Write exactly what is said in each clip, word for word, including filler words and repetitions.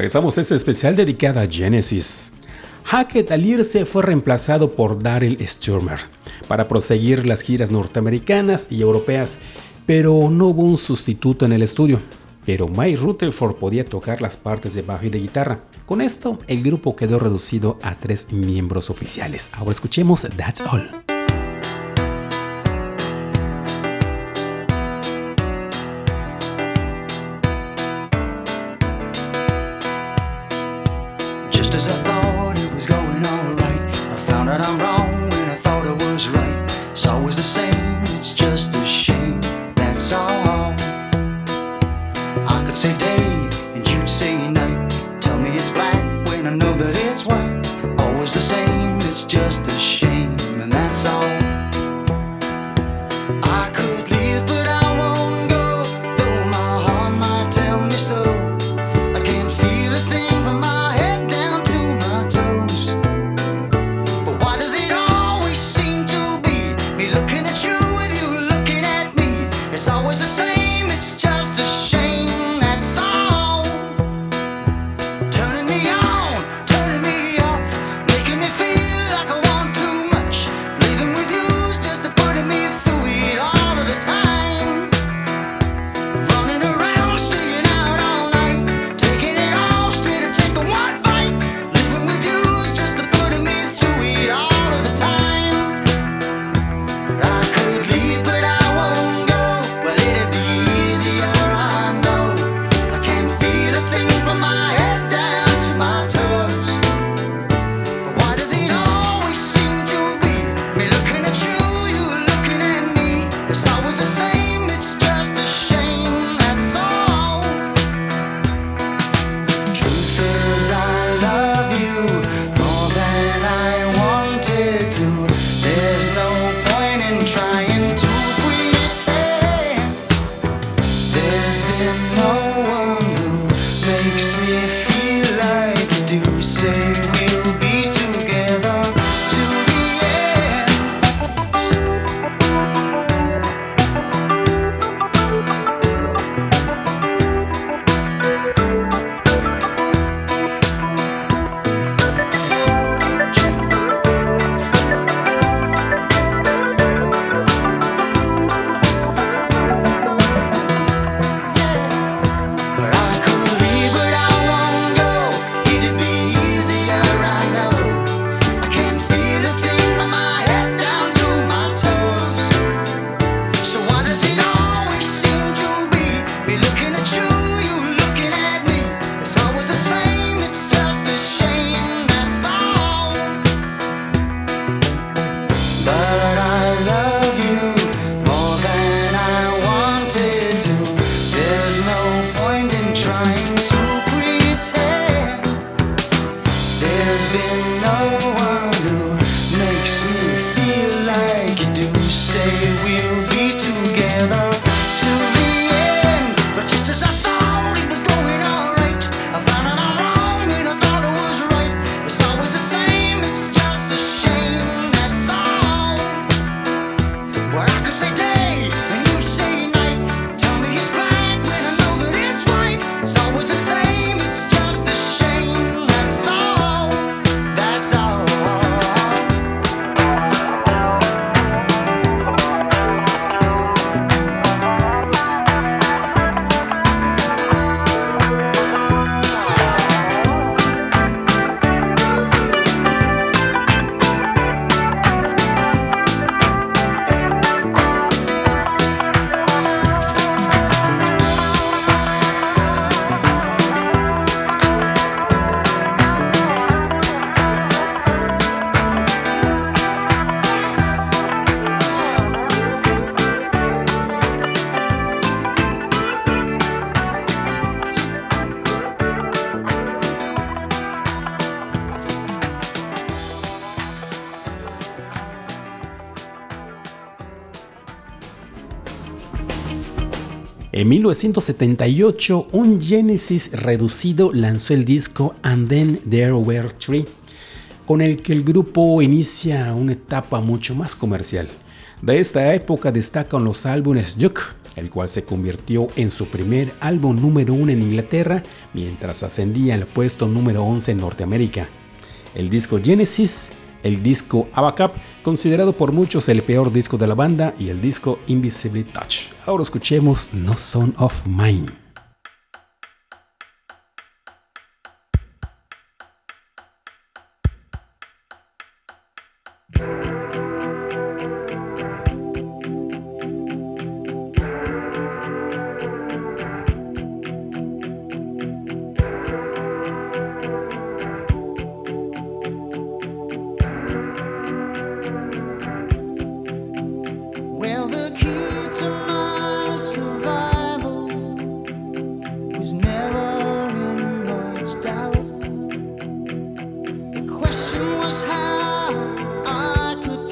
regresamos a este especial dedicado a Genesis. Hackett al irse fue reemplazado por Daryl Stuermer para proseguir las giras norteamericanas y europeas, pero no hubo un sustituto en el estudio. Pero Mike Rutherford podía tocar las partes de bajo y de guitarra. Con esto, el grupo quedó reducido a tres miembros oficiales. Ahora escuchemos That's All. Just as I thought it was going all right, I found out I'm wrong when I thought I was right. It's always the same, it's just a shame, that's all. I could say day and you'd say night. Tell me it's black when I know that it's white. Always the same, it's just a shame, and that's all. I could leave but I won't go, though my heart might tell me so. I can't feel a thing from my head down to my toes. But why does it always seem to be me looking at you with you looking at me? It's always the same, it's just a shame. En mil novecientos setenta y ocho, un Genesis reducido lanzó el disco And Then There Were Three, con el que el grupo inicia una etapa mucho más comercial. De esta época destacan los álbumes Juke, el cual se convirtió en su primer álbum número uno en Inglaterra, mientras ascendía al puesto número once en Norteamérica. El disco Genesis, el disco Abacab, considerado por muchos el peor disco de la banda, y el disco Invisible Touch. Ahora escuchemos No Son of Mine. Question was how I could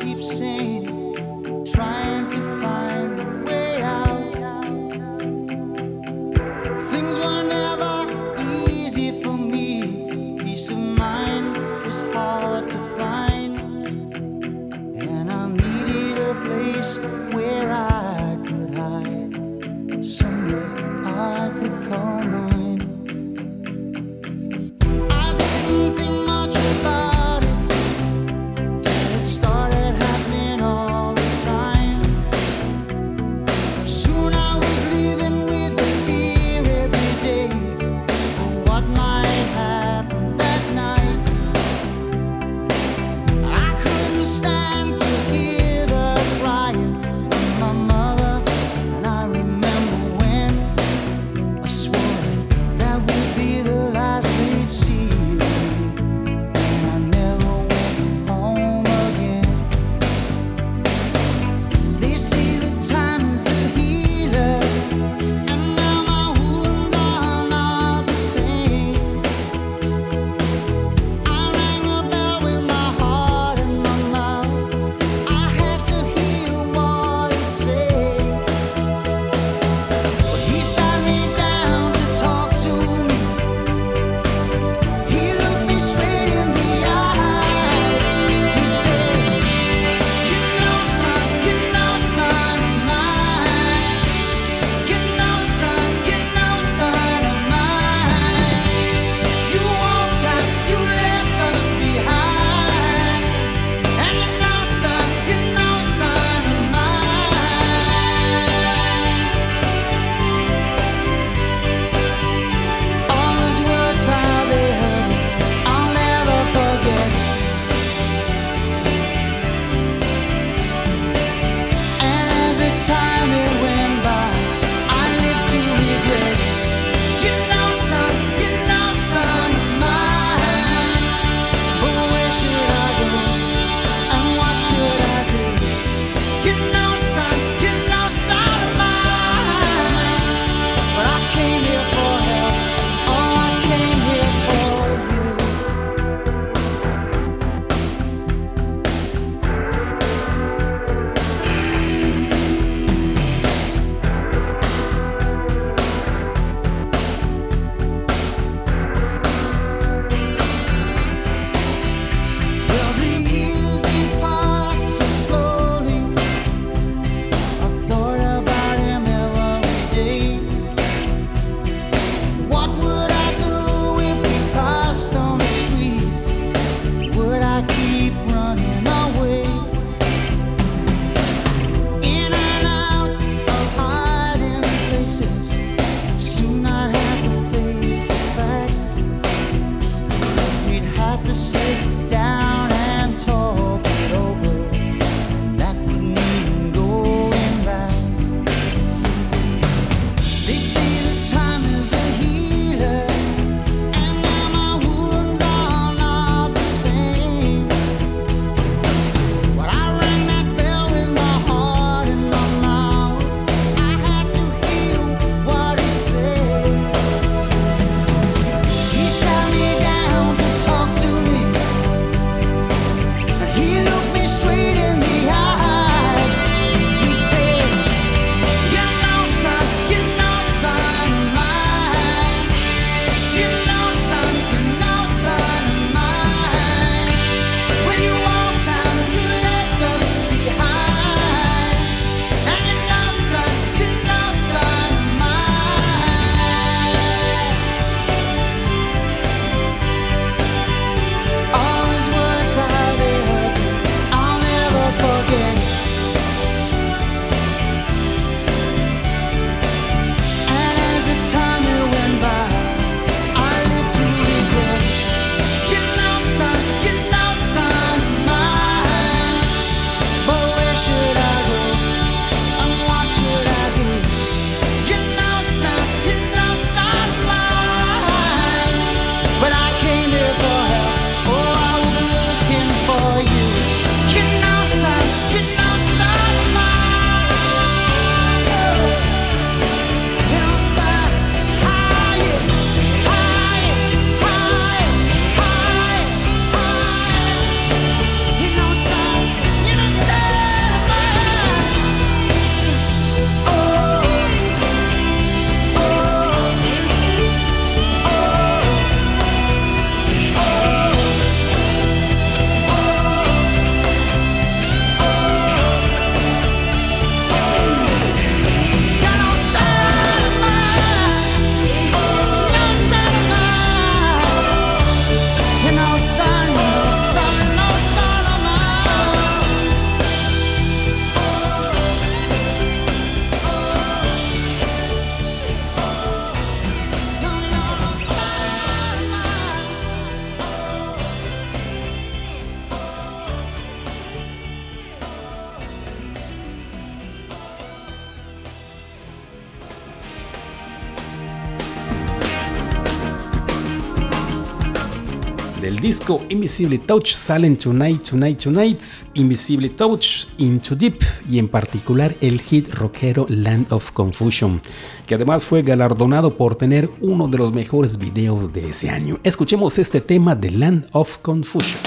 Del disco Invisible Touch salen Tonight, Tonight, Tonight, Invisible Touch, Into Deep y en particular el hit rockero Land of Confusion, que además fue galardonado por tener uno de los mejores videos de ese año. Escuchemos este tema de Land of Confusion.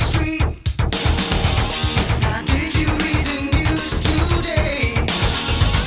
Did you read the news today?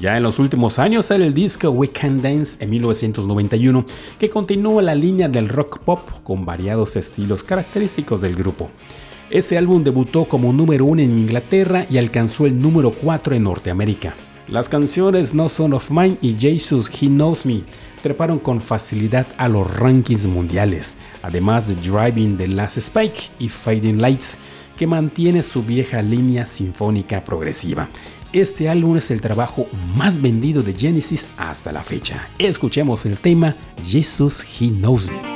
Ya en los últimos años sale el disco We Can Dance en mil novecientos noventa y uno, que continúa la línea del rock pop con variados estilos característicos del grupo. Este álbum debutó como número uno en Inglaterra y alcanzó el número cuatro en Norteamérica. Las canciones No Son of Mine y Jesus He Knows Me treparon con facilidad a los rankings mundiales, además de Driving the Last Spike y Fading Lights, que mantiene su vieja línea sinfónica progresiva. Este álbum es el trabajo más vendido de Genesis hasta la fecha. Escuchemos el tema Jesus He Knows Me.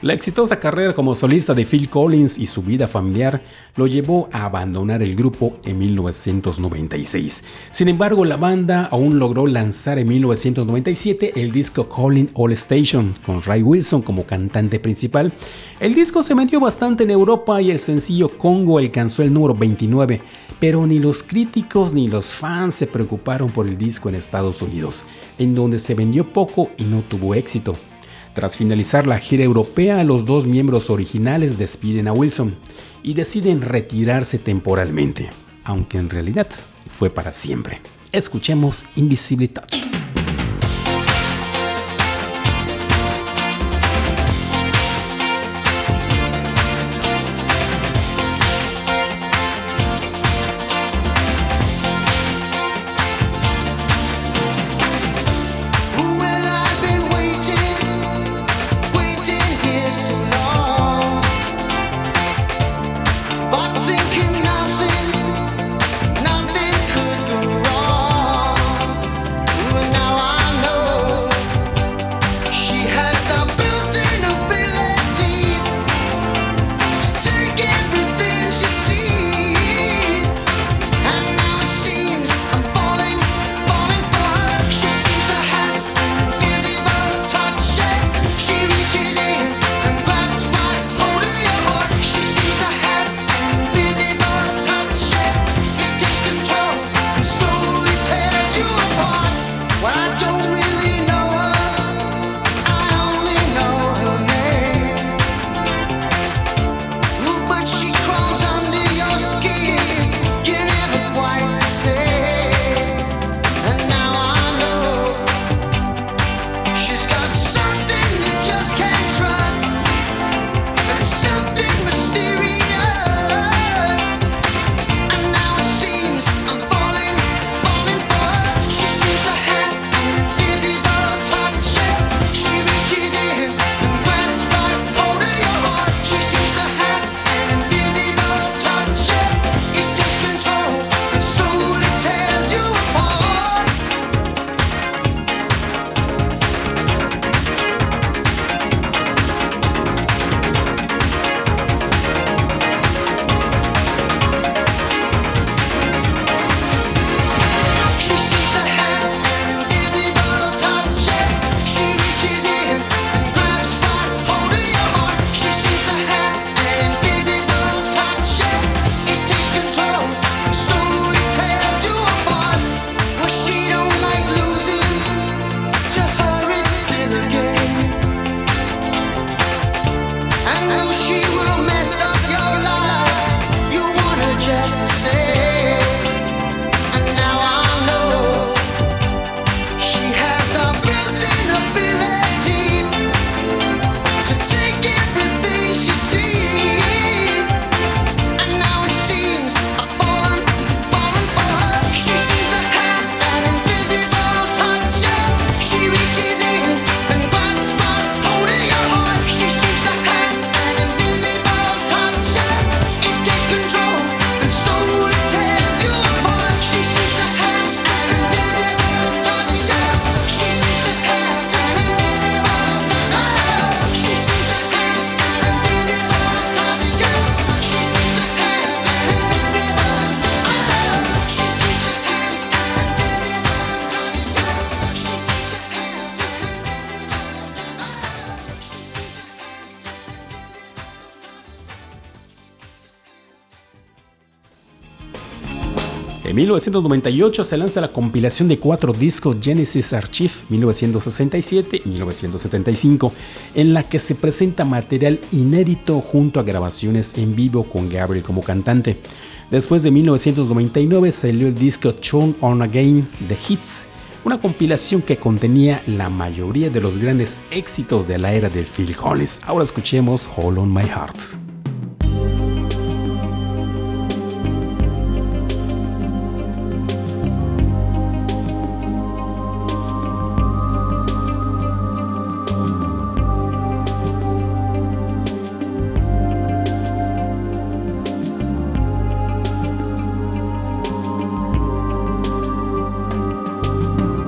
La exitosa carrera como solista de Phil Collins y su vida familiar lo llevó a abandonar el grupo en mil novecientos noventa y seis. Sin embargo, la banda aún logró lanzar en mil novecientos noventa y siete el disco Calling All Station, con Ray Wilson como cantante principal. El disco se vendió bastante en Europa y el sencillo Congo alcanzó el número veintinueve, pero ni los críticos ni los fans se preocuparon por el disco en Estados Unidos, en donde se vendió poco y no tuvo éxito. Tras finalizar la gira europea, los dos miembros originales despiden a Wilson y deciden retirarse temporalmente, aunque en realidad fue para siempre. Escuchemos Invisible Touch. En mil novecientos noventa y ocho se lanza la compilación de cuatro discos Genesis Archive mil novecientos sesenta y siete y mil novecientos setenta y cinco, en la que se presenta material inédito junto a grabaciones en vivo con Gabriel como cantante. Después de mil novecientos noventa y nueve salió el disco Turn On Again The Hits, una compilación que contenía la mayoría de los grandes éxitos de la era del Phil Collins. Ahora escuchemos Hold On My Heart.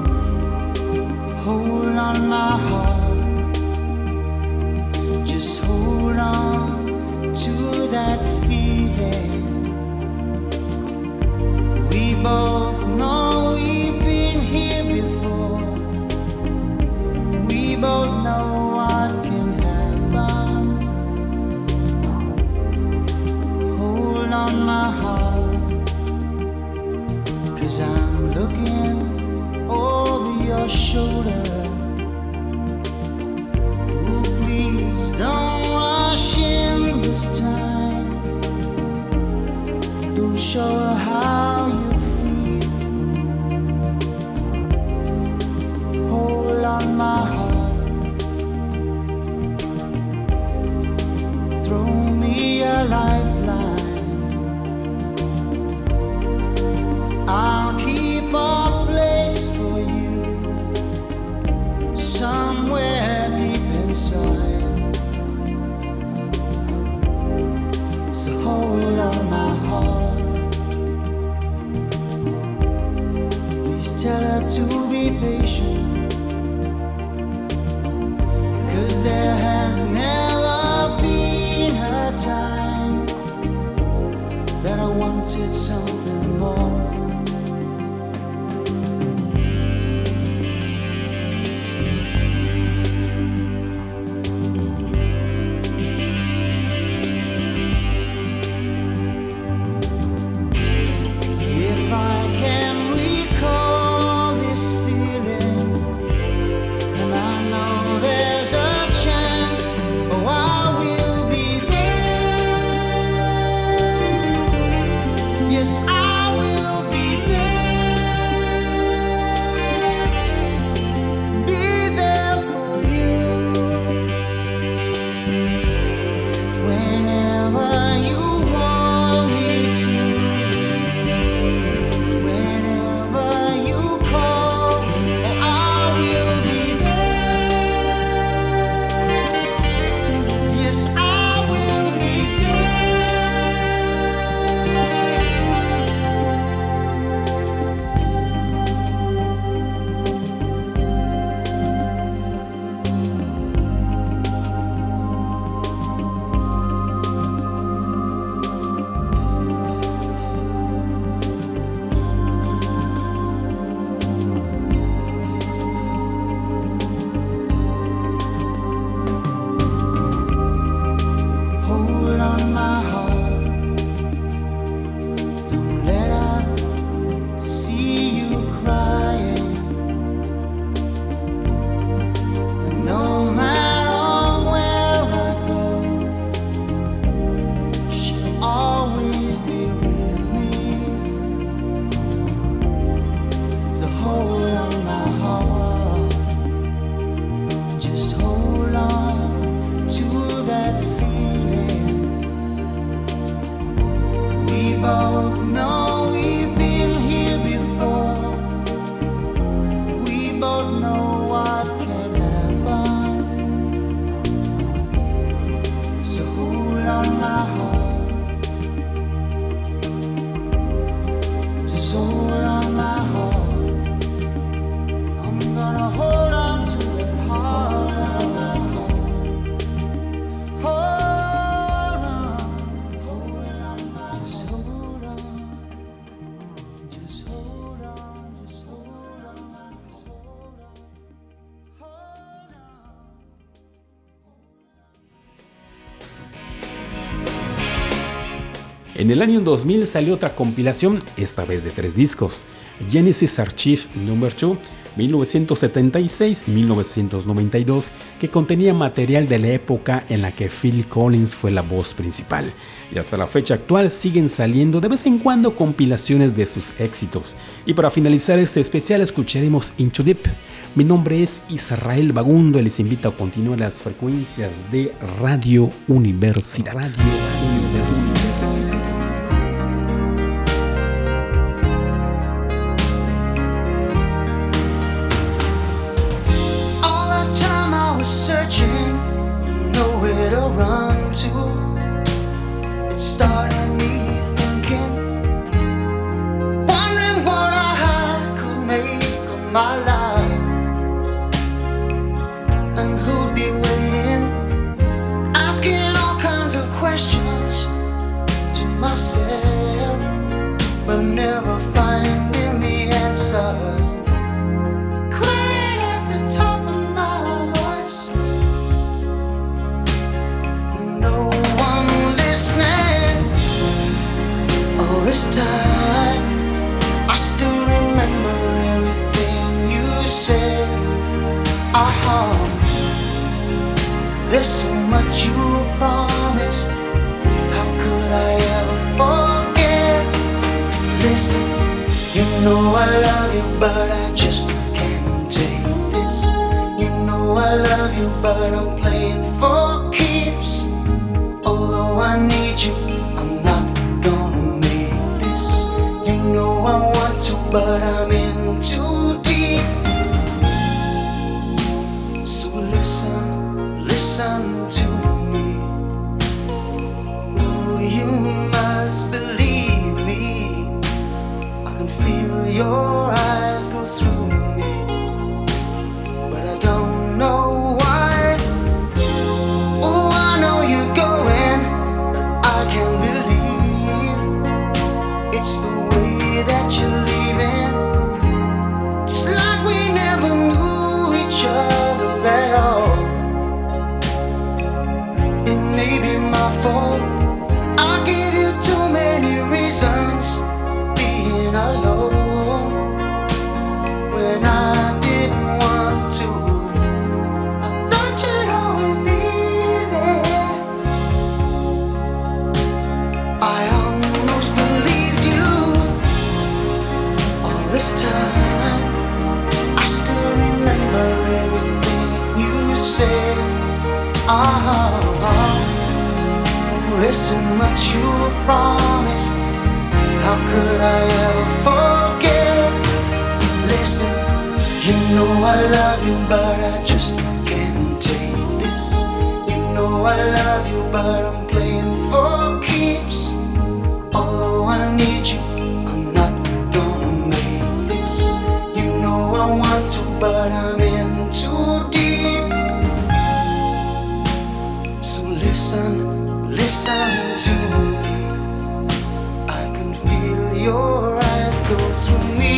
Hold on my heart, just hold my heart, 'cause I'm looking over your shoulder. Ooh, please don't rush in this time. Don't show her how you feel. Hold on my heart. Throw me a lifeline. I'll keep a place for you somewhere deep inside. So hold on my heart. Please tell her to be patient, 'cause there has never been a time that I wanted something more. If I can recall this feeling, and I know there's a chance, oh, I will be there. Yes, I will be there. Be there for you whenever you want me to. Whenever you call, oh, I will be there. Yes, I will be Hold on my heart. Don't let her see you crying. And no matter where I go, she'll always be with me. So hold on my heart. Just hold on to that feeling. We both know we've been here before. We both know what can happen. So hold on my heart. Just hold on my heart. I'm gonna hold on to it hard. Hold on, hold on, just hold on, just hold on, just hold on, just hold on, hold on. En el año dos mil salió otra compilación, esta vez de tres discos, Genesis Archive número dos, mil novecientos setenta y seis y mil novecientos noventa y dos, que contenía material de la época en la que Phil Collins fue la voz principal. Y hasta la fecha actual siguen saliendo de vez en cuando compilaciones de sus éxitos. Y para finalizar este especial escucharemos Into Deep. Mi nombre es Israel Bagundo y les invito a continuar las frecuencias de Radio Universidad. Radio Universidad. All that time I was searching, nowhere to run to. It started me thinking, wondering what I could make of my life, and who'd be waiting, asking all kinds of questions to myself, but never finding the answers. Crying at the top of my voice, no one listening. but I just can't take this. You know I love you, but I'm playing for keeps. Although I need you, I'm not gonna make this. You know I want to, but I'm in too deep. So listen, listen to me. Ooh, you must believe me. I can feel your eyes go through me, but I don't know why. Oh, I know you're going, but I can't believe it's the way that you're leaving. It's like we never knew each other at all. It may be my fault. I give you too many reasons being alone when I didn't want to. I thought you'd always be there. I almost believed you all this time. I still remember everything you said. Ah, listen, what you promised. How could I ever forget? Listen, you know I love you, but I just can't take this. You know I love you, but I'm playing for keeps. Although I need you, I'm not gonna make this. You know I want to, but I'm in too deep. So listen, listen to me. I can feel your eyes go through me.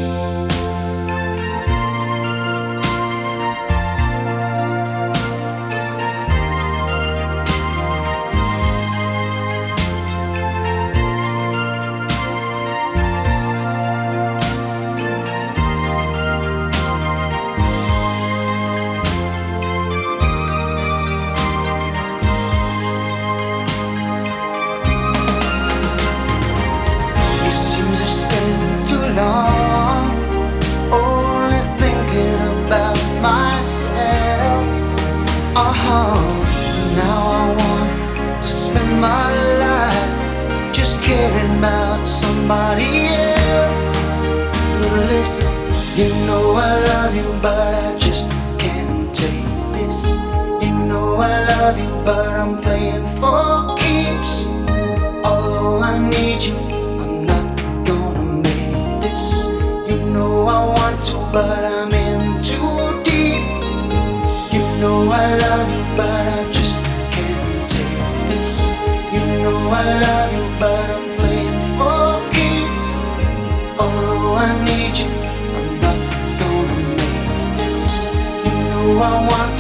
It seems I've spent too long only thinking about myself. Uh-huh. Now I want to spend my life just caring about somebody else. But listen, you know I love you, but I just can't take this. You know I love you, but I'm playing for keeps. Although I need you, I'm not gonna make this. You know I want to, but I'm in too deep. You know I love you, but I just can't take this. You know I love you, but I'm playing for keeps. Although I need you, I'm not gonna make this. You know I want